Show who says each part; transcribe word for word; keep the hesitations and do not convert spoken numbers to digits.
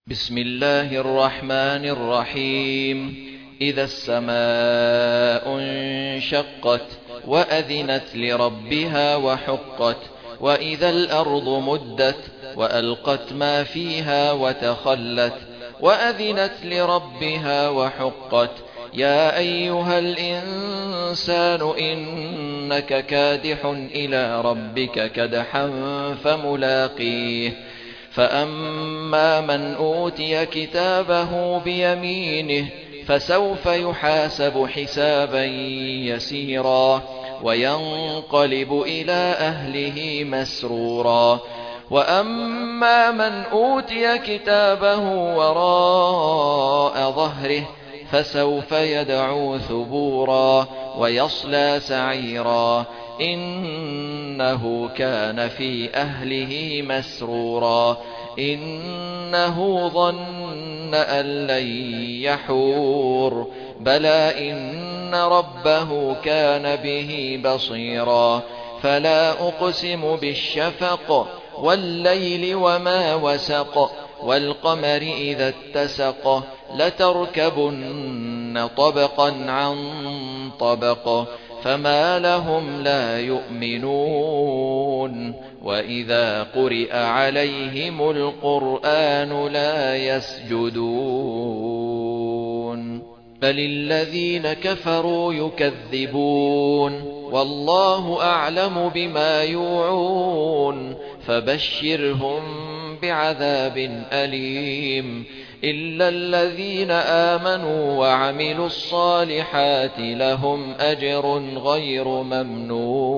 Speaker 1: بسم الله الرحمن الرحيم. إذا السماء انشقت وأذنت لربها وحقت وإذا الأرض مدت وألقت ما فيها وتخلت وأذنت لربها وحقت يا أيها الإنسان إنك كادح إلى ربك كدحا فملاقيه فأما من أوتي كتابه بيمينه فسوف يحاسب حسابا يسيرا وينقلب إلى أهله مسرورا وأما من أوتي كتابه وراء ظهره فسوف يدعو ثبورا ويصلى سعيرا إنه كان في أهله مسرورا إنه ظن أن لن يحور بلى إن ربه كان به بصيرا فلا أقسم بالشفق والليل وما وسق والقمر إذا اتسق لتركبن طبقا عن طبق فما لهم لا يؤمنون وإذا قرئ عليهم القرآن لا يسجدون بل الذين كفروا يكذبون والله أعلم بما يوعون فبشرهم بعذاب أليم إلا الذين آمنوا وعملوا الصالحات لهم أجر غير ممنون.